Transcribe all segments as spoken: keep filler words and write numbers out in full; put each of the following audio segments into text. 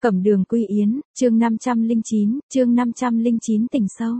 Cẩm đường quy yến, chương năm trăm lẻ chín, chương năm trăm lẻ chín tình sâu.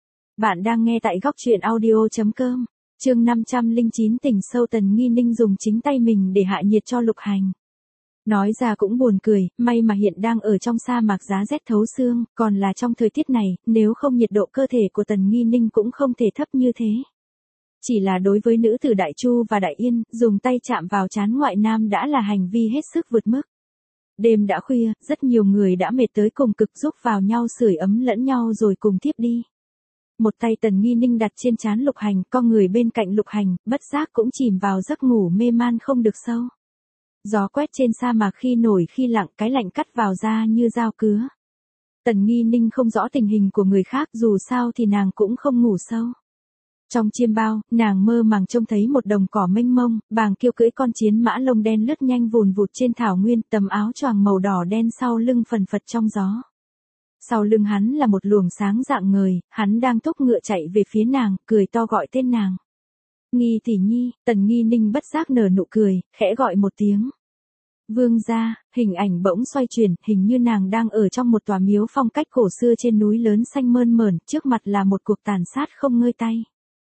Bạn đang nghe tại góc truyện audio.com, chương năm trăm lẻ chín tình sâu. Tần Nghi Ninh dùng chính tay mình để hạ nhiệt cho Lục Hành. Nói ra cũng buồn cười, may mà hiện đang ở trong sa mạc giá rét thấu xương, còn là trong thời tiết này, nếu không nhiệt độ cơ thể của Tần Nghi Ninh cũng không thể thấp như thế. Chỉ là đối với nữ tử Đại Chu và Đại Yên, dùng tay chạm vào trán ngoại nam đã là hành vi hết sức vượt mức. Đêm đã khuya, rất nhiều người đã mệt tới cùng cực giúp vào nhau sưởi ấm lẫn nhau rồi cùng thiếp đi. Một tay Tần Nghi Ninh đặt trên trán Lục Hành, con người bên cạnh Lục Hành, bất giác cũng chìm vào giấc ngủ mê man không được sâu. Gió quét trên sa mạc khi nổi khi lặng, cái lạnh cắt vào da như dao cứa. Tần Nghi Ninh không rõ tình hình của người khác, dù sao thì nàng cũng không ngủ sâu. Trong chiêm bao, nàng mơ màng trông thấy một đồng cỏ mênh mông, Bàng Kiêu cưỡi con chiến mã lông đen lướt nhanh vùn vụt trên thảo nguyên, tấm áo choàng màu đỏ đen sau lưng phần phật trong gió. Sau lưng hắn là một luồng sáng rạng ngời, hắn đang thúc ngựa chạy về phía nàng, cười to gọi tên nàng. Nghi tỷ nhi. Tần Nghi Ninh bất giác nở nụ cười, khẽ gọi một tiếng. Vương gia. Hình ảnh bỗng xoay chuyển, hình như nàng đang ở trong một tòa miếu phong cách cổ xưa trên núi lớn xanh mơn mởn, trước mặt là một cuộc tàn sát không ngơi tay.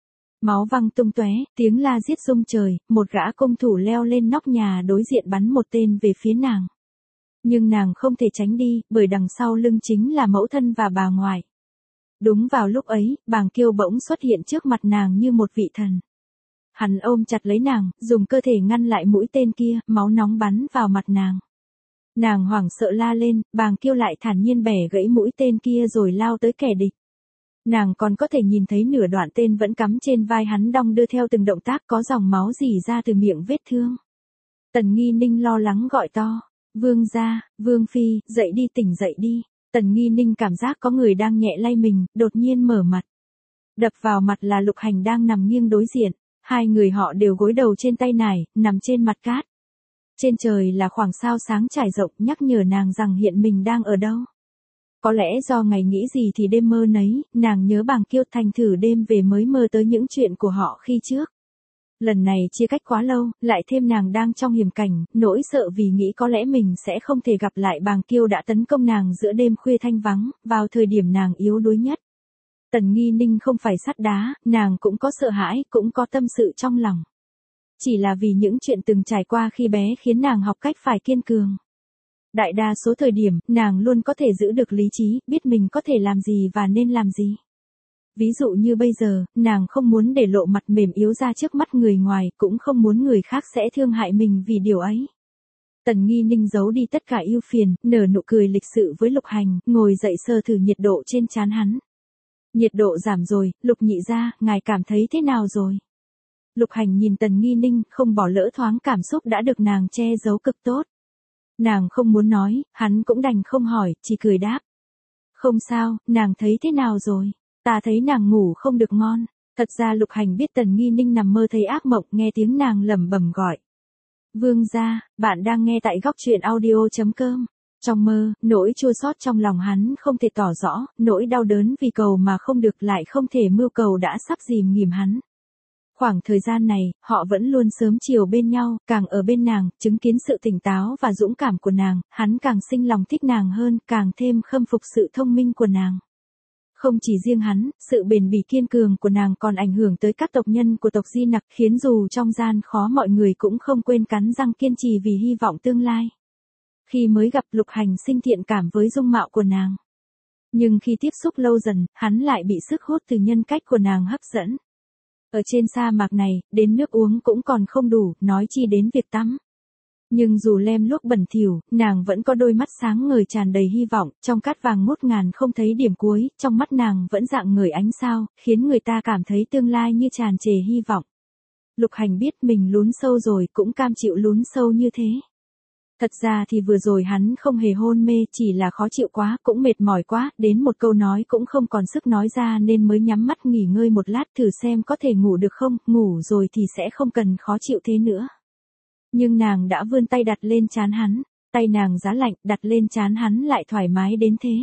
Máu văng tung tóe, tiếng la giết rung trời, một gã công thủ leo lên nóc nhà đối diện bắn một tên về phía nàng. Nhưng nàng không thể tránh đi, bởi đằng sau lưng chính là mẫu thân và bà ngoại. Đúng vào lúc ấy, Bàng Kiêu bỗng xuất hiện trước mặt nàng như một vị thần. Hắn ôm chặt lấy nàng, dùng cơ thể ngăn lại mũi tên kia, máu nóng bắn vào mặt nàng. Nàng hoảng sợ la lên, Bàng Kiêu lại thản nhiên bẻ gãy mũi tên kia rồi lao tới kẻ địch. Nàng còn có thể nhìn thấy nửa đoạn tên vẫn cắm trên vai hắn đong đưa theo từng động tác, có dòng máu rỉ ra từ miệng vết thương. Tần Nghi Ninh lo lắng gọi to, vương gia, vương phi, dậy đi, tỉnh dậy đi. Tần Nghi Ninh cảm giác có người đang nhẹ lay mình, đột nhiên mở mặt. Đập vào mặt là Lục Hành đang nằm nghiêng đối diện, hai người họ đều gối đầu trên tay nải, nằm trên mặt cát. Trên trời là khoảng sao sáng trải rộng, nhắc nhở nàng rằng hiện mình đang ở đâu. Có lẽ do ngày nghĩ gì thì đêm mơ nấy, nàng nhớ Bàng Kiêu, thành thử đêm về mới mơ tới những chuyện của họ khi trước. Lần này chia cách quá lâu, lại thêm nàng đang trong hiểm cảnh, nỗi sợ vì nghĩ có lẽ mình sẽ không thể gặp lại Bàng Kiêu đã tấn công nàng giữa đêm khuya thanh vắng, vào thời điểm nàng yếu đuối nhất. Tần Nghi Ninh không phải sắt đá, nàng cũng có sợ hãi, cũng có tâm sự trong lòng. Chỉ là vì những chuyện từng trải qua khi bé khiến nàng học cách phải kiên cường. Đại đa số thời điểm, nàng luôn có thể giữ được lý trí, biết mình có thể làm gì và nên làm gì. Ví dụ như bây giờ, nàng không muốn để lộ mặt mềm yếu ra trước mắt người ngoài, cũng không muốn người khác sẽ thương hại mình vì điều ấy. Tần Nghi Ninh giấu đi tất cả ưu phiền, nở nụ cười lịch sự với Lục Hành, ngồi dậy sờ thử nhiệt độ trên trán hắn. Nhiệt độ giảm rồi, Lục nhị gia, ngài cảm thấy thế nào rồi? Lục Hành nhìn Tần Nghi Ninh, không bỏ lỡ thoáng cảm xúc đã được nàng che giấu cực tốt. Nàng không muốn nói, hắn cũng đành không hỏi, chỉ cười đáp. Không sao, nàng thấy thế nào rồi? Ta thấy nàng ngủ không được ngon. Thật ra Lục Hành biết Tần Nghi Ninh nằm mơ thấy ác mộng, nghe tiếng nàng lẩm bẩm gọi. Vương gia, bạn đang nghe tại góc truyện audio.com. Trong mơ, nỗi chua xót trong lòng hắn không thể tỏ rõ, nỗi đau đớn vì cầu mà không được lại không thể mưu cầu đã sắp dìm nghỉm hắn. Khoảng thời gian này, họ vẫn luôn sớm chiều bên nhau, càng ở bên nàng, chứng kiến sự tỉnh táo và dũng cảm của nàng, hắn càng sinh lòng thích nàng hơn, càng thêm khâm phục sự thông minh của nàng. Không chỉ riêng hắn, sự bền bỉ kiên cường của nàng còn ảnh hưởng tới các tộc nhân của tộc Di Nặc, khiến dù trong gian khó mọi người cũng không quên cắn răng kiên trì vì hy vọng tương lai. Khi mới gặp, Lục Hành sinh thiện cảm với dung mạo của nàng. Nhưng khi tiếp xúc lâu dần, hắn lại bị sức hút từ nhân cách của nàng hấp dẫn. Ở trên sa mạc này, đến nước uống cũng còn không đủ, nói chi đến việc tắm. Nhưng dù lem luốc bẩn thỉu, nàng vẫn có đôi mắt sáng ngời tràn đầy hy vọng, trong cát vàng ngút ngàn không thấy điểm cuối, trong mắt nàng vẫn rạng ngời ánh sao, khiến người ta cảm thấy tương lai như tràn trề hy vọng. Lục Hành biết mình lún sâu rồi, cũng cam chịu lún sâu như thế. Thật ra thì vừa rồi hắn không hề hôn mê, chỉ là khó chịu quá, cũng mệt mỏi quá, đến một câu nói cũng không còn sức nói ra nên mới nhắm mắt nghỉ ngơi một lát thử xem có thể ngủ được không, ngủ rồi thì sẽ không cần khó chịu thế nữa. Nhưng nàng đã vươn tay đặt lên trán hắn, tay nàng giá lạnh, đặt lên trán hắn lại thoải mái đến thế.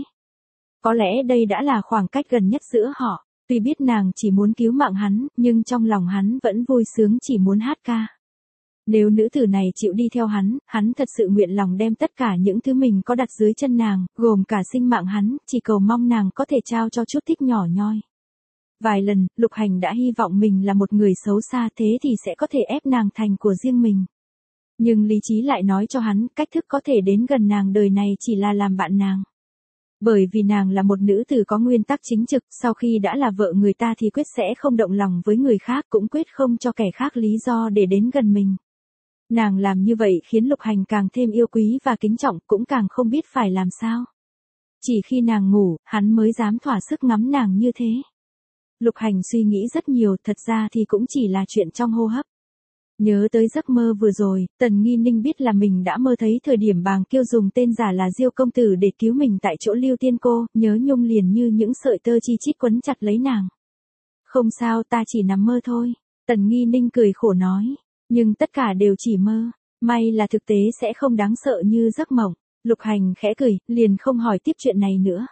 Có lẽ đây đã là khoảng cách gần nhất giữa họ, tuy biết nàng chỉ muốn cứu mạng hắn, nhưng trong lòng hắn vẫn vui sướng chỉ muốn hát ca. Nếu nữ tử này chịu đi theo hắn, hắn thật sự nguyện lòng đem tất cả những thứ mình có đặt dưới chân nàng, gồm cả sinh mạng hắn, chỉ cầu mong nàng có thể trao cho chút thích nhỏ nhoi. Vài lần, Lục Hành đã hy vọng mình là một người xấu xa, thế thì sẽ có thể ép nàng thành của riêng mình. Nhưng lý trí lại nói cho hắn, cách thức có thể đến gần nàng đời này chỉ là làm bạn nàng. Bởi vì nàng là một nữ tử có nguyên tắc chính trực, sau khi đã là vợ người ta thì quyết sẽ không động lòng với người khác, cũng quyết không cho kẻ khác lý do để đến gần mình. Nàng làm như vậy khiến Lục Hành càng thêm yêu quý và kính trọng, cũng càng không biết phải làm sao. Chỉ khi nàng ngủ, hắn mới dám thỏa sức ngắm nàng như thế. Lục Hành suy nghĩ rất nhiều, thật ra thì cũng chỉ là chuyện trong hô hấp. Nhớ tới giấc mơ vừa rồi, Tần Nghi Ninh biết là mình đã mơ thấy thời điểm Bàng Kiêu dùng tên giả là Diêu công tử để cứu mình tại chỗ Lưu Tiên cô, nhớ nhung liền như những sợi tơ chi chít quấn chặt lấy nàng. Không sao, ta chỉ nằm mơ thôi. Tần Nghi Ninh cười khổ nói. Nhưng tất cả đều chỉ mơ, may là thực tế sẽ không đáng sợ như giấc mộng. Lục Hành khẽ cười, liền không hỏi tiếp chuyện này nữa.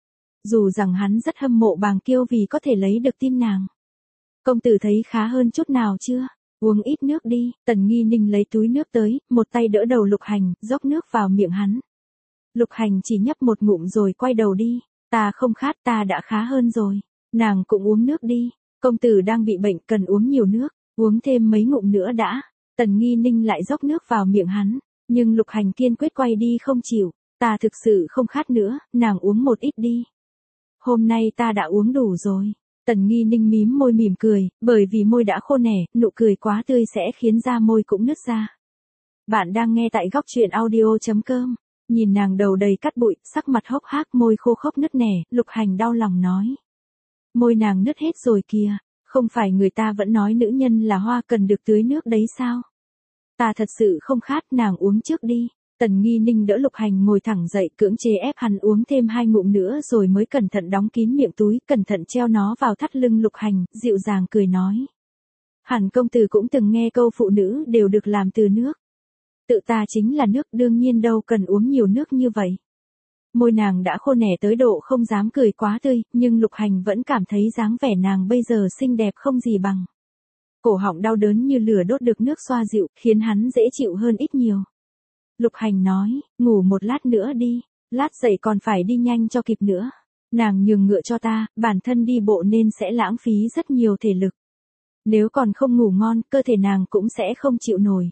Dù rằng hắn rất hâm mộ Bàng Kiêu vì có thể lấy được tim nàng. Công tử thấy khá hơn chút nào chưa? Uống ít nước đi. Tần Nghi Ninh lấy túi nước tới, một tay đỡ đầu Lục Hành, dốc nước vào miệng hắn. Lục Hành chỉ nhấp một ngụm rồi quay đầu đi. Ta không khát, ta đã khá hơn rồi. Nàng cũng uống nước đi. Công tử đang bị bệnh, cần uống nhiều nước. Uống thêm mấy ngụm nữa đã. Tần Nghi Ninh lại dốc nước vào miệng hắn. Nhưng Lục Hành kiên quyết quay đi không chịu. Ta thực sự không khát nữa, nàng uống một ít đi. Hôm nay ta đã uống đủ rồi. Tần Nghi Ninh mím môi mỉm cười, bởi vì môi đã khô nẻ, nụ cười quá tươi sẽ khiến da môi cũng nứt ra. Bạn đang nghe tại góc truyện audio chấm com. Nhìn nàng đầu đầy cát bụi, sắc mặt hốc hác, môi khô khốc nứt nẻ, Lục Hành đau lòng nói. Môi nàng nứt hết rồi kìa, không phải người ta vẫn nói nữ nhân là hoa cần được tưới nước đấy sao? Ta thật sự không khát, nàng uống trước đi. Tần Nghi Ninh đỡ Lục Hành ngồi thẳng dậy, cưỡng chế ép hắn uống thêm hai ngụm nữa rồi mới cẩn thận đóng kín miệng túi, cẩn thận treo nó vào thắt lưng Lục Hành, dịu dàng cười nói. Hẳn công tử cũng từng nghe câu phụ nữ đều được làm từ nước. Tự ta chính là nước, đương nhiên đâu cần uống nhiều nước như vậy. Môi nàng đã khô nẻ tới độ không dám cười quá tươi, nhưng Lục Hành vẫn cảm thấy dáng vẻ nàng bây giờ xinh đẹp không gì bằng. Cổ họng đau đớn như lửa đốt được nước xoa dịu, khiến hắn dễ chịu hơn ít nhiều. Lục Hành nói, ngủ một lát nữa đi, lát dậy còn phải đi nhanh cho kịp nữa. Nàng nhường ngựa cho ta, bản thân đi bộ nên sẽ lãng phí rất nhiều thể lực. Nếu còn không ngủ ngon, cơ thể nàng cũng sẽ không chịu nổi.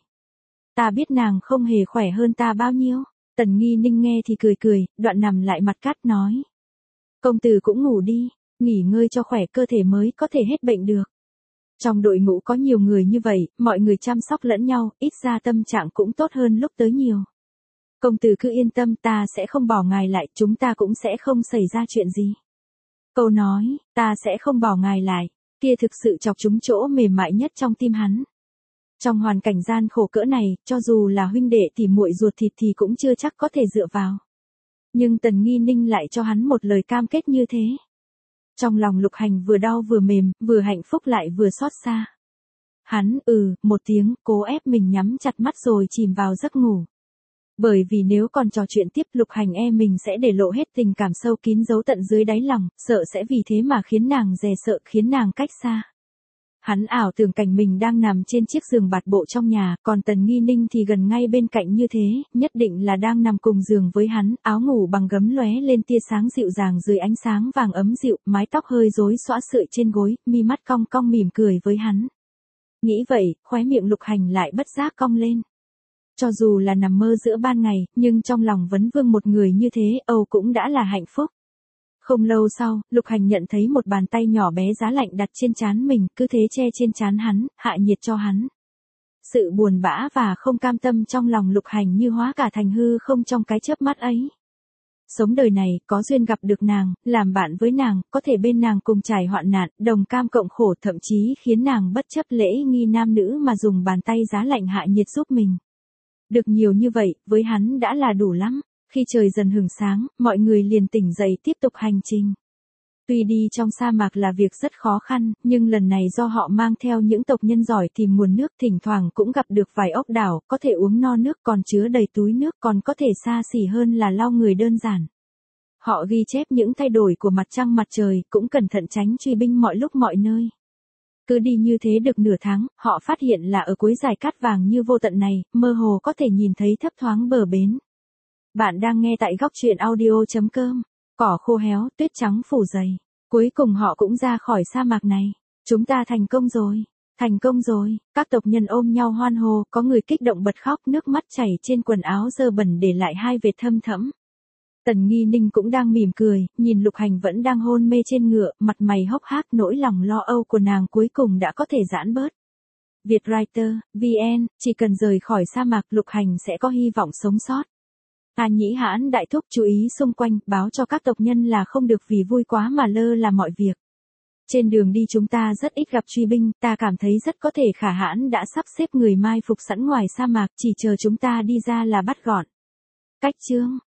Ta biết nàng không hề khỏe hơn ta bao nhiêu. Tần Nghi Ninh nghe thì cười cười, đoạn nằm lại mặt cát nói. Công tử cũng ngủ đi, nghỉ ngơi cho khỏe cơ thể mới có thể hết bệnh được. Trong đội ngũ có nhiều người như vậy, mọi người chăm sóc lẫn nhau, ít ra tâm trạng cũng tốt hơn lúc tới nhiều. Công tử cứ yên tâm, ta sẽ không bỏ ngài lại, chúng ta cũng sẽ không xảy ra chuyện gì. Câu nói, ta sẽ không bỏ ngài lại, kia thực sự chọc trúng chỗ mềm mại nhất trong tim hắn. Trong hoàn cảnh gian khổ cỡ này, cho dù là huynh đệ thì muội ruột thịt thì cũng chưa chắc có thể dựa vào. Nhưng Tần Nghi Ninh lại cho hắn một lời cam kết như thế. Trong lòng Lục Hành vừa đau vừa mềm, vừa hạnh phúc lại vừa xót xa. Hắn, ừ, một tiếng, cố ép mình nhắm chặt mắt rồi chìm vào giấc ngủ. Bởi vì nếu còn trò chuyện tiếp, Lục Hành e mình sẽ để lộ hết tình cảm sâu kín giấu tận dưới đáy lòng, sợ sẽ vì thế mà khiến nàng dè sợ, khiến nàng cách xa. Hắn ảo tưởng cảnh mình đang nằm trên chiếc giường bạt bộ trong nhà, còn Tần Nghi Ninh thì gần ngay bên cạnh như thế, nhất định là đang nằm cùng giường với hắn, áo ngủ bằng gấm lóe lên tia sáng dịu dàng dưới ánh sáng vàng ấm dịu, mái tóc hơi rối xõa sợi trên gối, mi mắt cong cong mỉm cười với hắn. Nghĩ vậy, khóe miệng Lục Hành lại bất giác cong lên. Cho dù là nằm mơ giữa ban ngày, nhưng trong lòng vấn vương một người như thế, âu cũng đã là hạnh phúc. Không lâu sau, Lục Hành nhận thấy một bàn tay nhỏ bé giá lạnh đặt trên trán mình, cứ thế che trên trán hắn, hạ nhiệt cho hắn. Sự buồn bã và không cam tâm trong lòng Lục Hành như hóa cả thành hư không trong cái chớp mắt ấy. Sống đời này, có duyên gặp được nàng, làm bạn với nàng, có thể bên nàng cùng trải hoạn nạn, đồng cam cộng khổ, thậm chí khiến nàng bất chấp lễ nghi nam nữ mà dùng bàn tay giá lạnh hạ nhiệt giúp mình. Được nhiều như vậy, với hắn đã là đủ lắm. Khi trời dần hửng sáng, mọi người liền tỉnh dậy tiếp tục hành trình. Tuy đi trong sa mạc là việc rất khó khăn, nhưng lần này do họ mang theo những tộc nhân giỏi tìm nguồn nước, thỉnh thoảng cũng gặp được vài ốc đảo, có thể uống no nước còn chứa đầy túi nước, còn có thể xa xỉ hơn là lau người đơn giản. Họ ghi chép những thay đổi của mặt trăng mặt trời, cũng cẩn thận tránh truy binh mọi lúc mọi nơi. Cứ đi như thế được nửa tháng, họ phát hiện là ở cuối dải cát vàng như vô tận này, mơ hồ có thể nhìn thấy thấp thoáng bờ bến. Bạn đang nghe tại góc truyện audio.com. Cỏ khô héo, tuyết trắng phủ dày. Cuối cùng họ cũng ra khỏi sa mạc này. Chúng ta thành công rồi. Thành công rồi. Các tộc nhân ôm nhau hoan hô, có người kích động bật khóc, nước mắt chảy trên quần áo dơ bẩn để lại hai vệt thâm thẫm. Tần Nghi Ninh cũng đang mỉm cười, nhìn Lục Hành vẫn đang hôn mê trên ngựa, mặt mày hốc hác, nỗi lòng lo âu của nàng cuối cùng đã có thể giãn bớt. Vietwriter, vê en, chỉ cần rời khỏi sa mạc Lục Hành sẽ có hy vọng sống sót. A Nhĩ Hãn đại thúc chú ý xung quanh, báo cho các tộc nhân là không được vì vui quá mà lơ là mọi việc. Trên đường đi chúng ta rất ít gặp truy binh, ta cảm thấy rất có thể Khả Hãn đã sắp xếp người mai phục sẵn ngoài sa mạc, chỉ chờ chúng ta đi ra là bắt gọn. Cách chương